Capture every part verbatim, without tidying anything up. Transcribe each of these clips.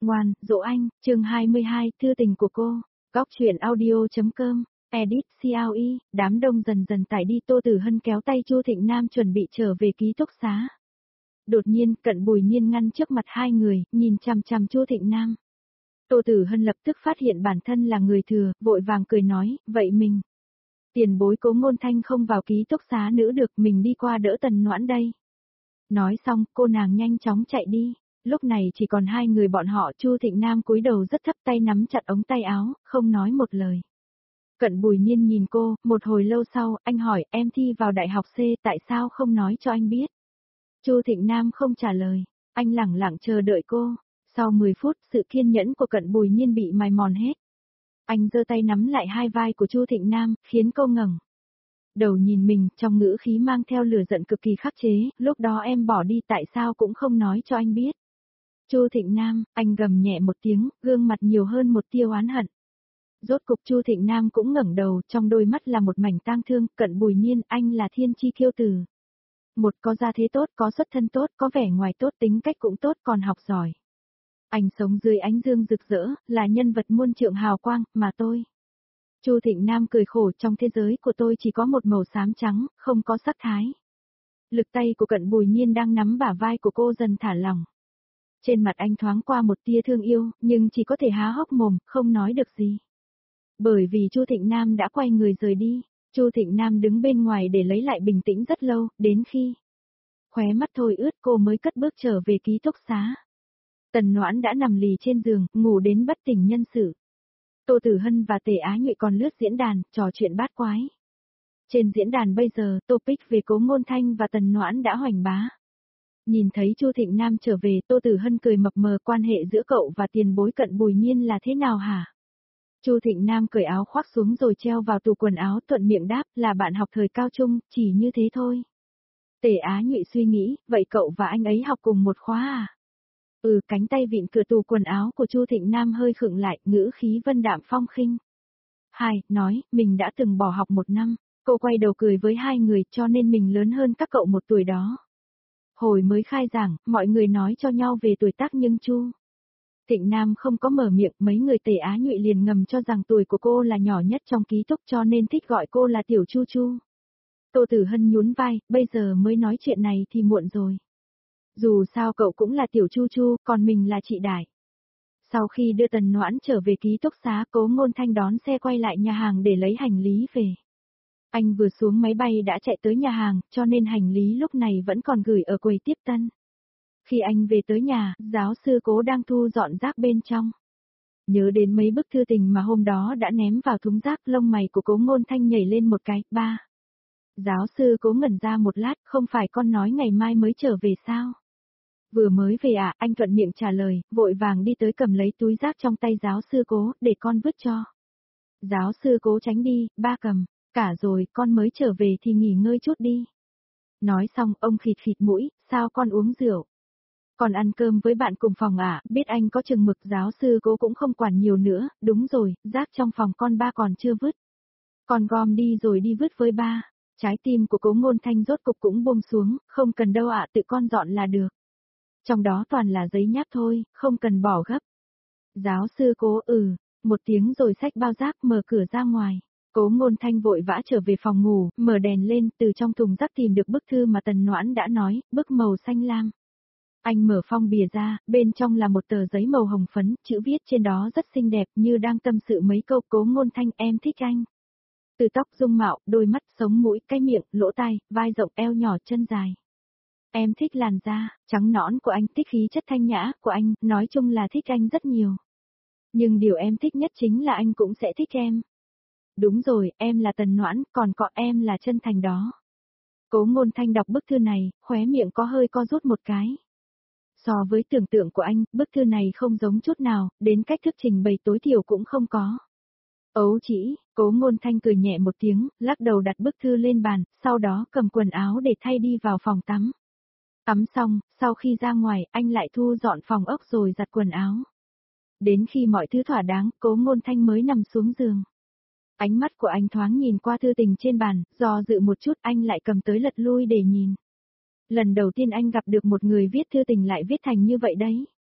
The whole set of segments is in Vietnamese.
Ngoan, dỗ anh, chương hai mươi hai, thư tình của cô. Góc truyện audio.com, edit xê lờ e, đám đông dần dần tải đi. Tô Tử Hân kéo tay Chu Thịnh Nam chuẩn bị trở về ký túc xá. Đột nhiên, Cận Bùi Nhiên ngăn trước mặt hai người, nhìn chằm chằm Chu Thịnh Nam. Tô Tử Hân lập tức phát hiện bản thân là người thừa, vội vàng cười nói, vậy mình. Tiền bối Cố Ngôn Thanh không vào ký túc xá nữa được, mình đi qua đỡ Tần Noãn đây. Nói xong, cô nàng nhanh chóng chạy đi. Lúc này chỉ còn hai người bọn họ. Chu Thịnh Nam cúi đầu rất thấp, tay nắm chặt ống tay áo, không nói một lời. Cận Bùi Nhiên nhìn cô, một hồi lâu sau, anh hỏi, em thi vào đại học C, tại sao không nói cho anh biết? Chu Thịnh Nam không trả lời, anh lẳng lặng chờ đợi cô. Sau mười phút, sự kiên nhẫn của Cận Bùi Nhiên bị mài mòn hết. Anh giơ tay nắm lại hai vai của Chu Thịnh Nam, khiến cô ngẩng đầu nhìn mình, trong ngữ khí mang theo lửa giận cực kỳ khắc chế, lúc đó em bỏ đi tại sao cũng không nói cho anh biết. Chu Thịnh Nam, anh gầm nhẹ một tiếng, gương mặt nhiều hơn một tia oán hận. Rốt cục Chu Thịnh Nam cũng ngẩng đầu, trong đôi mắt là một mảnh tang thương. Cận Bùi Nhiên, anh là thiên chi kiêu tử. Một có gia thế tốt, có xuất thân tốt, có vẻ ngoài tốt, tính cách cũng tốt, còn học giỏi. Anh sống dưới ánh dương rực rỡ, là nhân vật muôn trượng hào quang, mà tôi. Chu Thịnh Nam cười khổ, trong thế giới của tôi chỉ có một màu xám trắng, không có sắc thái. Lực tay của Cận Bùi Nhiên đang nắm bả vai của cô dần thả lỏng. Trên mặt anh thoáng qua một tia thương yêu, nhưng chỉ có thể há hốc mồm, không nói được gì. Bởi vì Chu Thịnh Nam đã quay người rời đi, Chu Thịnh Nam đứng bên ngoài để lấy lại bình tĩnh rất lâu, đến khi khóe mắt thôi ướt cô mới cất bước trở về ký túc xá. Tần Noãn đã nằm lì trên giường, ngủ đến bất tỉnh nhân sự. Tô Tử Hân và Tề Á Nhụy còn lướt diễn đàn, trò chuyện bát quái. Trên diễn đàn bây giờ, topic về Cố Ngôn Thanh và Tần Noãn đã hoành bá. Nhìn thấy Chu Thịnh Nam trở về, Tô Tử Hân cười mập mờ, quan hệ giữa cậu và tiền bối Cận Bùi Nhiên là thế nào hả? Chu Thịnh Nam cởi áo khoác xuống rồi treo vào tủ quần áo, thuận miệng đáp, là bạn học thời cao trung, chỉ như thế thôi. Tề Á Nhụy suy nghĩ, vậy cậu và anh ấy học cùng một khóa à? Ừ, cánh tay vịn cửa tủ quần áo của Chu Thịnh Nam hơi khựng lại, ngữ khí vân đạm phong khinh. Hai, nói, mình đã từng bỏ học một năm, cô quay đầu cười với hai người, cho nên mình lớn hơn các cậu một tuổi đó. Hồi mới khai giảng, mọi người nói cho nhau về tuổi tác nhưng Chu Thịnh Nam không có mở miệng, mấy người Tề Á Nhụy liền ngầm cho rằng tuổi của cô là nhỏ nhất trong ký túc cho nên thích gọi cô là Tiểu Chu Chu. Tô Tử Hân nhún vai, bây giờ mới nói chuyện này thì muộn rồi. Dù sao cậu cũng là Tiểu Chu Chu, còn mình là chị Đại. Sau khi đưa Tần Noãn trở về ký túc xá, Cố Ngôn Thanh đón xe quay lại nhà hàng để lấy hành lý về. Anh vừa xuống máy bay đã chạy tới nhà hàng, cho nên hành lý lúc này vẫn còn gửi ở quầy tiếp tân. Khi anh về tới nhà, giáo sư Cố đang thu dọn rác bên trong. Nhớ đến mấy bức thư tình mà hôm đó đã ném vào thùng rác, lông mày của Cố Ngôn Thanh nhảy lên một cái, ba. Giáo sư Cố ngẩn ra một lát, không phải con nói ngày mai mới trở về sao? Vừa mới về à, anh thuận miệng trả lời, vội vàng đi tới cầm lấy túi rác trong tay giáo sư Cố, để con vứt cho. Giáo sư Cố tránh đi, ba cầm, cả rồi, con mới trở về thì nghỉ ngơi chút đi. Nói xong, ông khịt khịt mũi, sao con uống rượu? Còn ăn cơm với bạn cùng phòng à, biết anh có chừng mực. Giáo sư Cố cũng không quản nhiều nữa, đúng rồi, rác trong phòng con ba còn chưa vứt. Con gom đi rồi đi vứt với ba. Trái tim của Cố Ngôn Thanh rốt cục cũng buông xuống, không cần đâu ạ, tự con dọn là được. Trong đó toàn là giấy nháp thôi, không cần bỏ gấp. Giáo sư Cố ừ, một tiếng rồi xách bao rác mở cửa ra ngoài. Cố Ngôn Thanh vội vã trở về phòng ngủ, mở đèn lên, từ trong thùng rác tìm được bức thư mà Tần Noãn đã nói, bức màu xanh lam. Anh mở phong bìa ra, bên trong là một tờ giấy màu hồng phấn, chữ viết trên đó rất xinh đẹp, như đang tâm sự mấy câu. Cố Ngôn Thanh, em thích anh. Từ tóc, dung mạo, đôi mắt, sống mũi, cái miệng, lỗ tai, vai rộng, eo nhỏ, chân dài. Em thích làn da trắng nõn của anh, thích khí chất thanh nhã của anh, nói chung là thích anh rất nhiều. Nhưng điều em thích nhất chính là anh cũng sẽ thích em. Đúng rồi, em là Tần Noãn, còn có em là chân thành đó. Cố Ngôn Thanh đọc bức thư này, khóe miệng có hơi co rút một cái. So với tưởng tượng của anh, bức thư này không giống chút nào, đến cách thức trình bày tối thiểu cũng không có. Ấu chỉ, Cố Ngôn Thanh cười nhẹ một tiếng, lắc đầu đặt bức thư lên bàn, sau đó cầm quần áo để thay đi vào phòng tắm. Tắm xong, sau khi ra ngoài, anh lại thu dọn phòng ốc rồi giặt quần áo. Đến khi mọi thứ thỏa đáng, Cố Ngôn Thanh mới nằm xuống giường. Ánh mắt của anh thoáng nhìn qua thư tình trên bàn, do dự một chút anh lại cầm tới lật lui để nhìn. Lần đầu tiên anh gặp được một người viết thư tình lại viết thành như vậy đấy.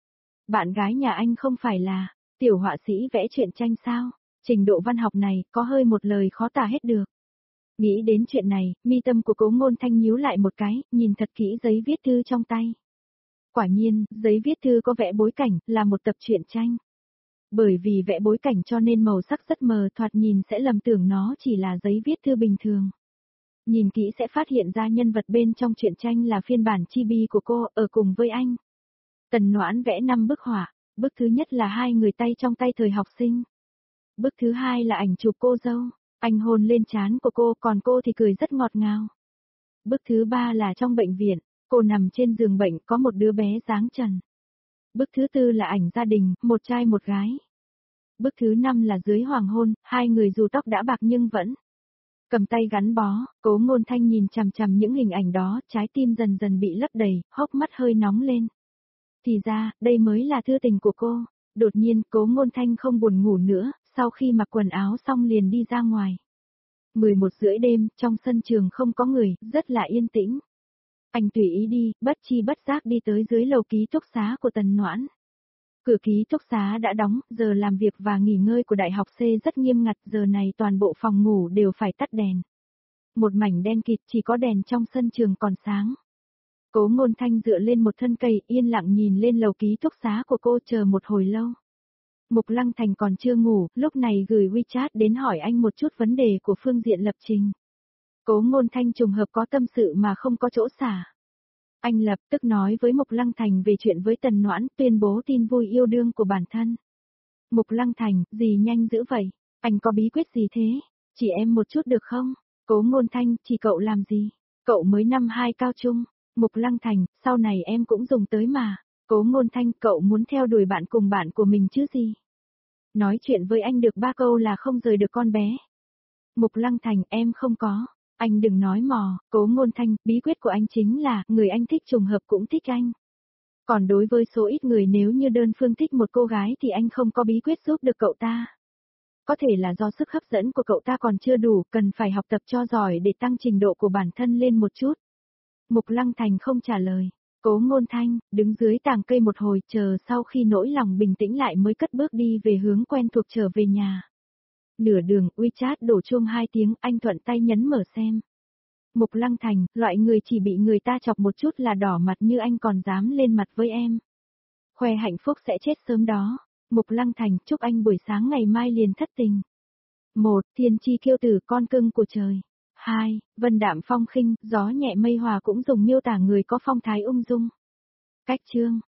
Bạn gái nhà anh không phải là tiểu họa sĩ vẽ truyện tranh sao? Trình độ văn học này có hơi một lời khó tả hết được. Nghĩ đến chuyện này, mi tâm của Cố Ngôn Thanh nhíu lại một cái, nhìn thật kỹ giấy viết thư trong tay. Quả nhiên, giấy viết thư có vẽ bối cảnh, là một tập truyện tranh. Bởi vì vẽ bối cảnh cho nên màu sắc rất mờ, thoạt nhìn sẽ lầm tưởng nó chỉ là giấy viết thư bình thường. Nhìn kỹ sẽ phát hiện ra nhân vật bên trong truyện tranh là phiên bản chibi của cô, ở cùng với anh. Tần Noãn vẽ năm bức họa, bức thứ nhất là hai người tay trong tay thời học sinh. Bức thứ hai là ảnh chụp cô dâu, anh hôn lên trán của cô, còn cô thì cười rất ngọt ngào. Bức thứ ba là trong bệnh viện, cô nằm trên giường bệnh có một đứa bé dáng trần. Bức thứ tư là ảnh gia đình, một trai một gái. Bức thứ năm là dưới hoàng hôn, hai người dù tóc đã bạc nhưng vẫn cầm tay gắn bó. Cố Ngôn Thanh nhìn chằm chằm những hình ảnh đó, trái tim dần dần bị lấp đầy, hốc mắt hơi nóng lên. Thì ra, đây mới là thư tình của cô. Đột nhiên, Cố Ngôn Thanh không buồn ngủ nữa, sau khi mặc quần áo xong liền đi ra ngoài. mười một rưỡi đêm, trong sân trường không có người, rất là yên tĩnh. Anh tùy ý đi, bất chi bất giác đi tới dưới lầu ký túc xá của Tần Noãn. Cửa ký túc xá đã đóng, giờ làm việc và nghỉ ngơi của đại học C rất nghiêm ngặt, giờ này toàn bộ phòng ngủ đều phải tắt đèn. Một mảnh đen kịt, chỉ có đèn trong sân trường còn sáng. Cố Ngôn Thanh dựa lên một thân cây, yên lặng nhìn lên lầu ký túc xá của cô, chờ một hồi lâu. Mục Lăng Thành còn chưa ngủ, lúc này gửi WeChat đến hỏi anh một chút vấn đề của phương diện lập trình. Cố Ngôn Thanh trùng hợp có tâm sự mà không có chỗ xả. Anh lập tức nói với Mục Lăng Thành về chuyện với Tần Noãn, tuyên bố tin vui yêu đương của bản thân. Mục Lăng Thành, gì nhanh dữ vậy? Anh có bí quyết gì thế? Chỉ em một chút được không? Cố Ngôn Thanh, chỉ cậu làm gì? Cậu mới năm hai cao trung. Mục Lăng Thành, sau này em cũng dùng tới mà. Cố Ngôn Thanh, cậu muốn theo đuổi bạn cùng bạn của mình chứ gì? Nói chuyện với anh được ba câu là không rời được con bé. Mục Lăng Thành, em không có. Anh đừng nói mò, Cố Ngôn Thanh, bí quyết của anh chính là, người anh thích trùng hợp cũng thích anh. Còn đối với số ít người nếu như đơn phương thích một cô gái thì anh không có bí quyết giúp được cậu ta. Có thể là do sức hấp dẫn của cậu ta còn chưa đủ, cần phải học tập cho giỏi để tăng trình độ của bản thân lên một chút. Mục Lăng Thành không trả lời. Cố Ngôn Thanh, đứng dưới tàng cây một hồi, chờ sau khi nỗi lòng bình tĩnh lại mới cất bước đi về hướng quen thuộc trở về nhà. Nửa đường, WeChat đổ chuông hai tiếng, anh thuận tay nhấn mở xem. Mục Lăng Thành, loại người chỉ bị người ta chọc một chút là đỏ mặt như anh còn dám lên mặt với em. Khoe hạnh phúc sẽ chết sớm đó. Mục Lăng Thành, chúc anh buổi sáng ngày mai liền thất tình. một. Thiên chi kiêu tử, con cưng của trời. hai. Vân đạm phong khinh, gió nhẹ mây hòa cũng dùng miêu tả người có phong thái ung dung. Cách chương